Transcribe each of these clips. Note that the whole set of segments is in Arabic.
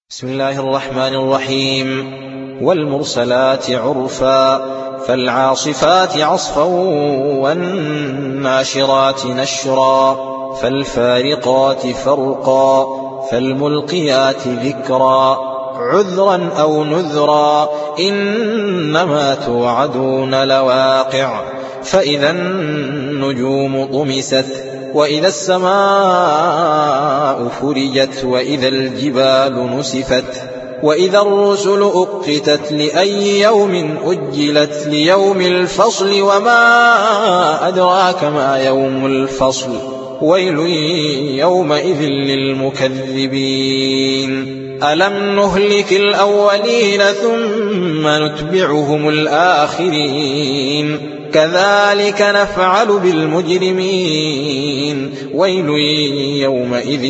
بسم الله الرحمن الرحيم. والمرسلات عرفا فالعاصفات عصفا والناشرات نشرا فالفارقات فرقا فالملقيات ذكرا عذرا أو نذرا إنما توعدون لواقع فإذا النجوم طمست وإذا السماء فرجت وإذا الجبال نسفت وإذا الرسل أقتت لأي يوم أجلت ليوم الفصل وما أدراك ما يوم الفصل ويل يومئذ للمكذبين ألم نهلك الأولين ثم نتبعهم الآخرين كذلك نفعل بالمجرمين ويل يومئذ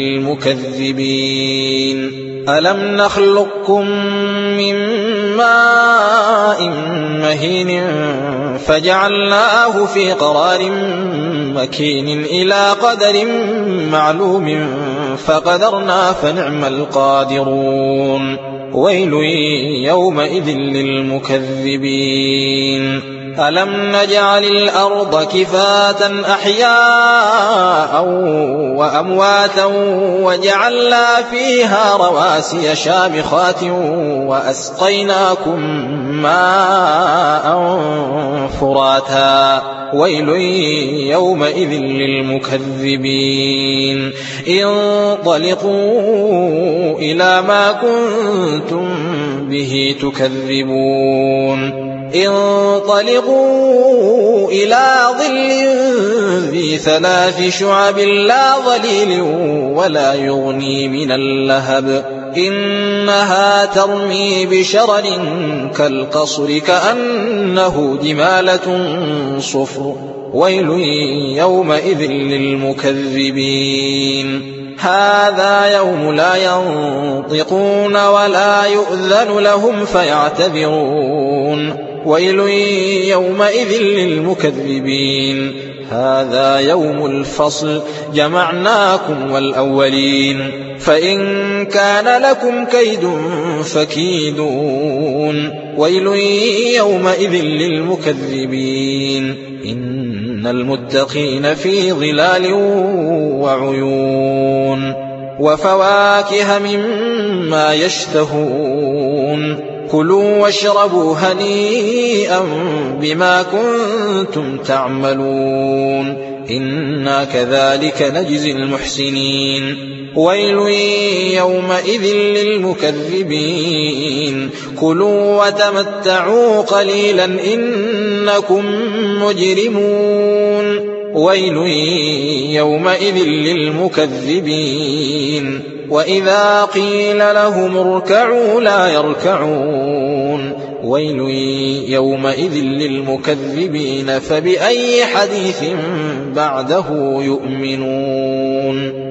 للمكذبين ألم نخلقكم من ماء مهين فجعلناه في قرار مكين إلى قدر معلوم فقدرنا فنعم القادرون ويل يومئذ للمكذبين ألم نجعل الأرض كفاة أحياء وأمواتا وجعلنا فيها رواسي شامخات وأسقيناكم ماء فراتا ويل يومئذ للمكذبين انطلقوا إلى ما كنتم به تكذبون انطلقوا إلى ظل ذي 3 شعب لا ظليل ولا يغني من اللهب إنها ترمي بشرر كالقصر كأنه جمالة صفر ويل يومئذ للمكذبين هذا يوم لا ينطقون ولا يؤذن لهم فيعتذرون ويل يومئذ للمكذبين هذا يوم الفصل جمعناكم والأولين فإن كان لكم كيد فكيدون ويل يومئذ للمكذبين إن المتقين في ظلال وعيون وفواكه مما يشتهون كلوا واشربوا هنيئا بما كنتم تعملون إنا كذلك نجزي المحسنين ويل يومئذ للمكذبين كلوا وتمتعوا قليلا إنكم مجرمون ويل يومئذ للمكذبين وإذا قيل لهم اركعوا لا يركعون ويل يومئذ للمكذبين فبأي حديث بعده يؤمنون